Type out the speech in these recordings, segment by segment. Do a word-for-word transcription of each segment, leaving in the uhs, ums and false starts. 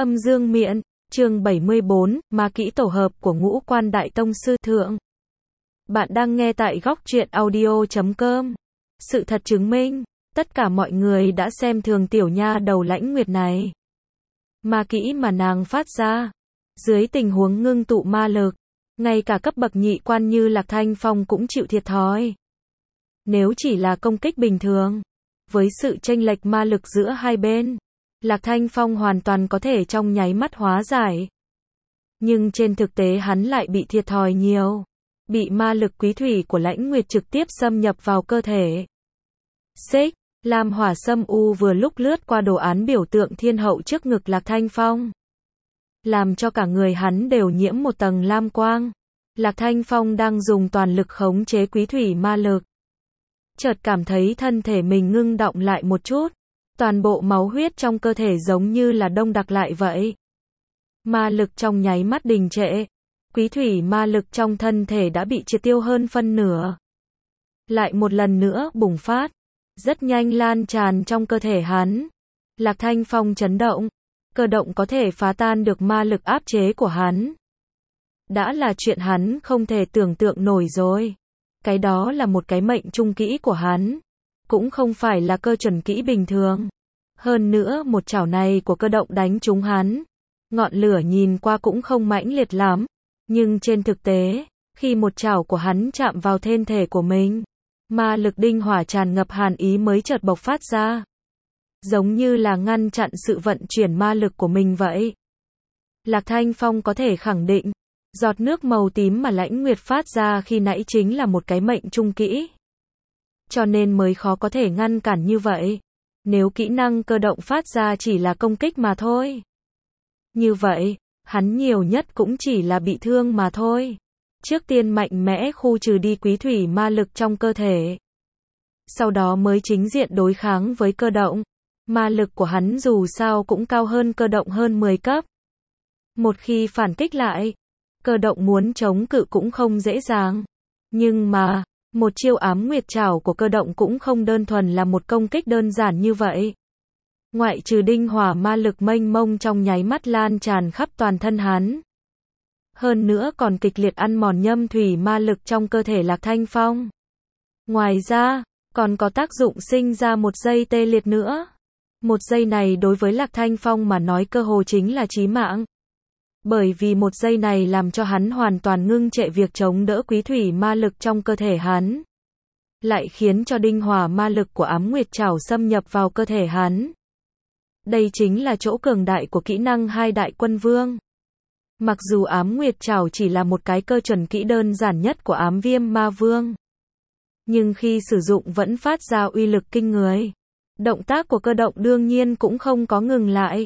Âm dương miện, chương bảy mươi bốn, ma kỹ tổ hợp của Ngũ Quan Đại Tông Sư Thượng. Bạn đang nghe tại góc truyện audio chấm com. Sự thật chứng minh, tất cả mọi người đã xem thường tiểu nha đầu Lãnh Nguyệt này. Ma kỹ mà nàng phát ra, dưới tình huống ngưng tụ ma lực, ngay cả cấp bậc nhị quan như Lạc Thanh Phong cũng chịu thiệt thòi. Nếu chỉ là công kích bình thường, với sự chênh lệch ma lực giữa hai bên, Lạc Thanh Phong hoàn toàn có thể trong nháy mắt hóa giải. Nhưng trên thực tế hắn lại bị thiệt thòi nhiều. Bị ma lực quý thủy của Lãnh Nguyệt trực tiếp xâm nhập vào cơ thể. Xích, lam hỏa xâm u vừa lúc lướt qua đồ án biểu tượng thiên hậu trước ngực Lạc Thanh Phong. Làm cho cả người hắn đều nhiễm một tầng lam quang. Lạc Thanh Phong đang dùng toàn lực khống chế quý thủy ma lực. Chợt cảm thấy thân thể mình ngưng động lại một chút. Toàn bộ máu huyết trong cơ thể giống như là đông đặc lại vậy. Ma lực trong nháy mắt đình trệ. Quý thủy ma lực trong thân thể đã bị triệt tiêu hơn phân nửa. Lại một lần nữa bùng phát. Rất nhanh lan tràn trong cơ thể hắn. Lạc Thanh Phong chấn động. Cơ động có thể phá tan được ma lực áp chế của hắn. Đã là chuyện hắn không thể tưởng tượng nổi rồi. Cái đó là một cái mệnh trung kỹ của hắn. Cũng không phải là cơ chuẩn kỹ bình thường. Hơn nữa một chảo này của cơ động đánh trúng hắn. Ngọn lửa nhìn qua cũng không mãnh liệt lắm. Nhưng trên thực tế, khi một chảo của hắn chạm vào thân thể của mình, ma lực đinh hỏa tràn ngập hàn ý mới chợt bộc phát ra. Giống như là ngăn chặn sự vận chuyển ma lực của mình vậy. Lạc Thanh Phong có thể khẳng định, giọt nước màu tím mà Lãnh Nguyệt phát ra khi nãy chính là một cái mệnh trung kỹ. Cho nên mới khó có thể ngăn cản như vậy. Nếu kỹ năng cơ động phát ra chỉ là công kích mà thôi. Như vậy, hắn nhiều nhất cũng chỉ là bị thương mà thôi. Trước tiên mạnh mẽ khu trừ đi quý thủy ma lực trong cơ thể. Sau đó mới chính diện đối kháng với cơ động. Ma lực của hắn dù sao cũng cao hơn cơ động hơn mười cấp. Một khi phản kích lại, cơ động muốn chống cự cũng không dễ dàng. Nhưng mà, một chiêu ám nguyệt trảo của cơ động cũng không đơn thuần là một công kích đơn giản như vậy. Ngoại trừ đinh hỏa ma lực mênh mông trong nháy mắt lan tràn khắp toàn thân hắn. Hơn nữa còn kịch liệt ăn mòn nhâm thủy ma lực trong cơ thể Lạc Thanh Phong. Ngoài ra, còn có tác dụng sinh ra một giây tê liệt nữa. Một giây này đối với Lạc Thanh Phong mà nói cơ hồ chính là chí mạng. Bởi vì một giây này làm cho hắn hoàn toàn ngưng trệ việc chống đỡ quý thủy ma lực trong cơ thể hắn. Lại khiến cho đinh hỏa ma lực của ám nguyệt trảo xâm nhập vào cơ thể hắn. Đây chính là chỗ cường đại của kỹ năng hai đại quân vương. Mặc dù ám nguyệt trảo chỉ là một cái cơ chuẩn kỹ đơn giản nhất của ám viêm ma vương. Nhưng khi sử dụng vẫn phát ra uy lực kinh người. Động tác của cơ động đương nhiên cũng không có ngừng lại.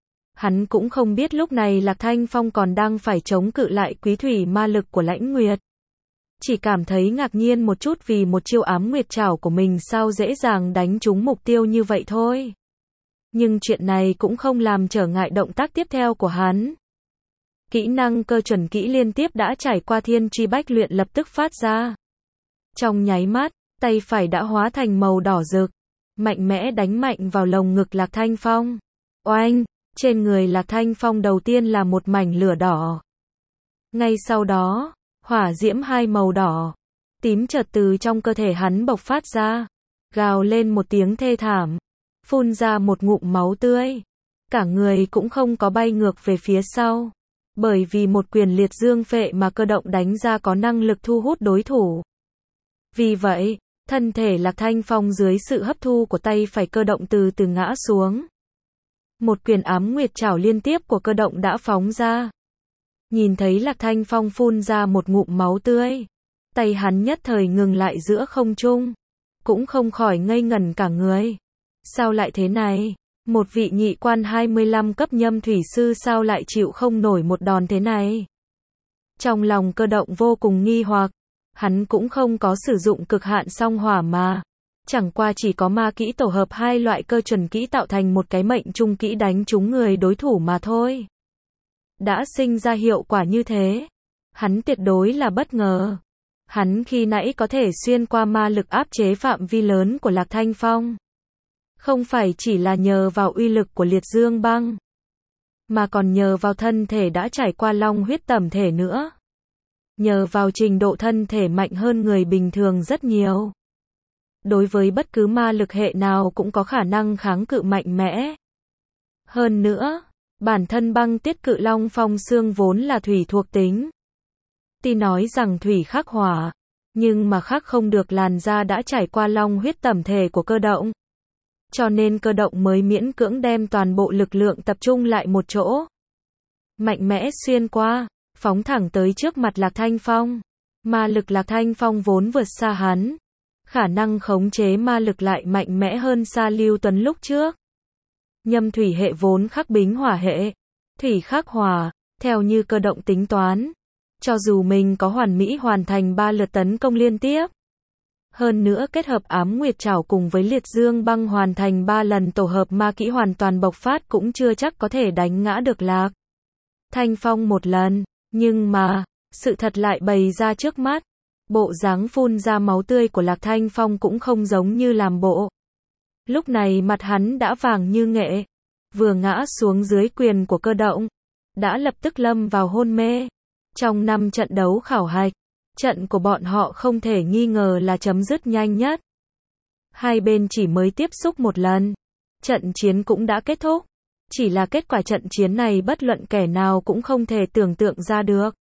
Hắn cũng không biết lúc này Lạc Thanh Phong còn đang phải chống cự lại quý thủy ma lực của Lãnh Nguyệt. Chỉ cảm thấy ngạc nhiên một chút vì một chiêu ám nguyệt trảo của mình sao dễ dàng đánh trúng mục tiêu như vậy thôi. Nhưng chuyện này cũng không làm trở ngại động tác tiếp theo của hắn. Kỹ năng cơ chuẩn kỹ liên tiếp đã trải qua thiên truy bách luyện lập tức phát ra. Trong nháy mắt, tay phải đã hóa thành màu đỏ rực. Mạnh mẽ đánh mạnh vào lồng ngực Lạc Thanh Phong. Oanh! Trên người Lạc Thanh Phong đầu tiên là một mảnh lửa đỏ. Ngay sau đó, hỏa diễm hai màu đỏ, tím chợt từ trong cơ thể hắn bộc phát ra. Gào lên một tiếng thê thảm. Phun ra một ngụm máu tươi. Cả người cũng không có bay ngược về phía sau. Bởi vì một quyền liệt dương phệ mà cơ động đánh ra có năng lực thu hút đối thủ. Vì vậy, thân thể Lạc Thanh Phong dưới sự hấp thu của tay phải cơ động từ từ ngã xuống. Một quyền ám nguyệt trảo liên tiếp của cơ động đã phóng ra. Nhìn thấy Lạc Thanh Phong phun ra một ngụm máu tươi. Tay hắn nhất thời ngừng lại giữa không trung. Cũng không khỏi ngây ngẩn cả người. Sao lại thế này? Một vị nhị quan hai mươi lăm cấp nhâm thủy sư sao lại chịu không nổi một đòn thế này? Trong lòng cơ động vô cùng nghi hoặc. Hắn cũng không có sử dụng cực hạn song hỏa mà. Chẳng qua chỉ có ma kỹ tổ hợp hai loại cơ chuẩn kỹ tạo thành một cái mệnh trung kỹ đánh trúng người đối thủ mà thôi. Đã sinh ra hiệu quả như thế. Hắn tuyệt đối là bất ngờ. Hắn khi nãy có thể xuyên qua ma lực áp chế phạm vi lớn của Lạc Thanh Phong. Không phải chỉ là nhờ vào uy lực của liệt dương băng. mà còn nhờ vào thân thể đã trải qua long huyết tẩm thể nữa. Nhờ vào trình độ thân thể mạnh hơn người bình thường rất nhiều. Đối với bất cứ ma lực hệ nào cũng có khả năng kháng cự mạnh mẽ. Hơn nữa, bản thân băng tiết cự long phong xương vốn là thủy thuộc tính. Tuy nói rằng thủy khắc hỏa, nhưng mà khắc không được làn da đã trải qua long huyết tẩm thể của Cơ Động. Cho nên Cơ Động mới miễn cưỡng đem toàn bộ lực lượng tập trung lại một chỗ. Mạnh mẽ xuyên qua, phóng thẳng tới trước mặt Lạc Thanh Phong. Ma lực Lạc Thanh Phong vốn vượt xa hắn. Khả năng khống chế ma lực lại mạnh mẽ hơn xa Lưu Tuấn lúc trước. Nhâm thủy hệ vốn khắc bính hỏa hệ. Thủy khắc hỏa, theo như Cơ Động tính toán. Cho dù mình có hoàn mỹ hoàn thành ba lượt tấn công liên tiếp. Hơn nữa kết hợp ám nguyệt trảo cùng với liệt dương băng hoàn thành ba lần tổ hợp ma kỹ hoàn toàn bộc phát cũng chưa chắc có thể đánh ngã được Lạc Thanh Phong một lần. Nhưng mà, sự thật lại bày ra trước mắt. Bộ dáng phun ra máu tươi của Lạc Thanh Phong cũng không giống như làm bộ. Lúc này mặt hắn đã vàng như nghệ. Vừa ngã xuống dưới quyền của Cơ Động. Đã lập tức lâm vào hôn mê. Trong năm trận đấu khảo hạch, trận của bọn họ không thể nghi ngờ là chấm dứt nhanh nhất. Hai bên chỉ mới tiếp xúc một lần. Trận chiến cũng đã kết thúc. Chỉ là kết quả trận chiến này bất luận kẻ nào cũng không thể tưởng tượng ra được.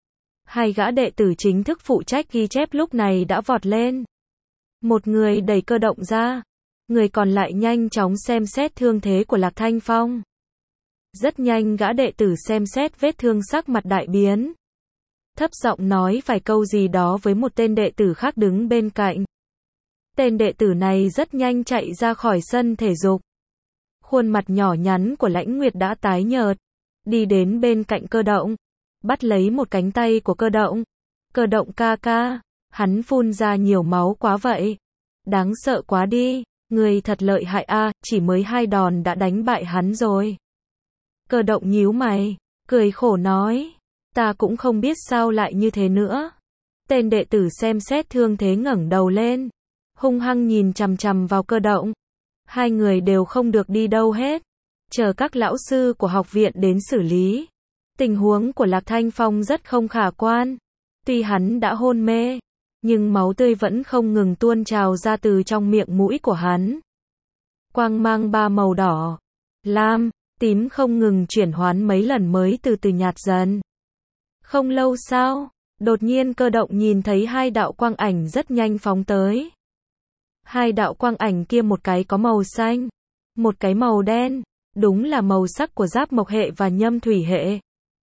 Hai gã đệ tử chính thức phụ trách ghi chép lúc này đã vọt lên. Một người đẩy Cơ Động ra. Người còn lại nhanh chóng xem xét thương thế của Lạc Thanh Phong. Rất nhanh gã đệ tử xem xét vết thương sắc mặt đại biến. Thấp giọng nói vài câu gì đó với một tên đệ tử khác đứng bên cạnh. Tên đệ tử này rất nhanh chạy ra khỏi sân thể dục. Khuôn mặt nhỏ nhắn của Lãnh Nguyệt đã tái nhợt. Đi đến bên cạnh Cơ Động. Bắt lấy một cánh tay của Cơ Động. Cơ Động ca ca. Hắn phun ra nhiều máu quá vậy. Đáng sợ quá đi. Người thật lợi hại a, chỉ mới hai đòn đã đánh bại hắn rồi. Cơ Động nhíu mày. Cười khổ nói. Ta cũng không biết sao lại như thế nữa. Tên đệ tử xem xét thương thế ngẩng đầu lên. Hung hăng nhìn chằm chằm vào Cơ Động. Hai người đều không được đi đâu hết. Chờ các lão sư của học viện đến xử lý. Tình huống của Lạc Thanh Phong rất không khả quan. Tuy hắn đã hôn mê, nhưng máu tươi vẫn không ngừng tuôn trào ra từ trong miệng mũi của hắn. Quang mang ba màu đỏ, lam, tím không ngừng chuyển hoán mấy lần mới từ từ nhạt dần. Không lâu sau, đột nhiên Cơ Động nhìn thấy hai đạo quang ảnh rất nhanh phóng tới. Hai đạo quang ảnh kia một cái có màu xanh, một cái màu đen, đúng là màu sắc của giáp mộc hệ và nhâm thủy hệ.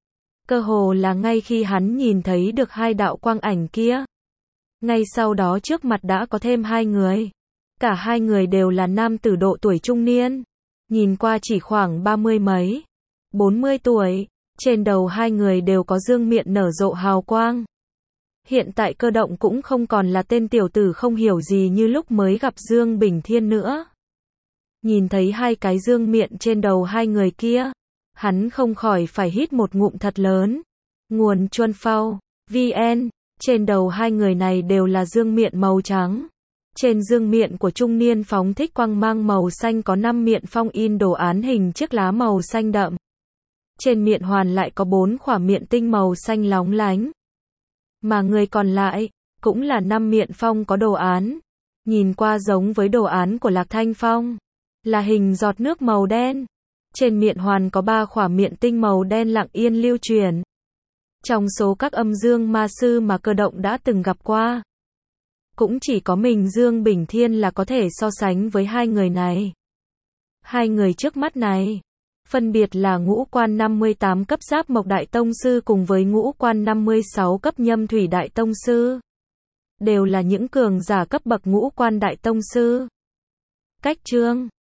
Cơ hồ là ngay khi hắn nhìn thấy được hai đạo quang ảnh kia, ngay sau đó trước mặt đã có thêm hai người. Cả hai người đều là nam tử độ tuổi trung niên, nhìn qua chỉ khoảng ba mươi mấy, bốn mươi tuổi. Trên đầu hai người đều có dương miện nở rộ hào quang. Hiện tại Cơ Động cũng không còn là tên tiểu tử không hiểu gì như lúc mới gặp Dương Bình Thiên nữa. Nhìn thấy hai cái dương miện trên đầu hai người kia, hắn không khỏi phải hít một ngụm thật lớn. Nguồn Chuân Phao, vê en, trên đầu hai người này đều là dương miện màu trắng. Trên dương miện của trung niên phóng thích quang mang màu xanh có năm miện phong in đồ án hình chiếc lá màu xanh đậm. Trên miện hoàn lại có bốn khỏa miện tinh màu xanh lóng lánh. Mà người còn lại, cũng là năm miện phong có đồ án. Nhìn qua giống với đồ án của Lạc Thanh Phong. Là hình giọt nước màu đen. Trên miện hoàn có ba khỏa miện tinh màu đen lặng yên lưu truyền. Trong số các âm dương ma sư mà Cơ Động đã từng gặp qua, cũng chỉ có mình Dương Bình Thiên là có thể so sánh với hai người này. Hai người trước mắt này, phân biệt là ngũ quan năm mươi tám cấp giáp mộc đại tông sư cùng với ngũ quan năm mươi sáu cấp nhâm thủy đại tông sư. Đều là những cường giả cấp bậc ngũ quan đại tông sư. Cách chương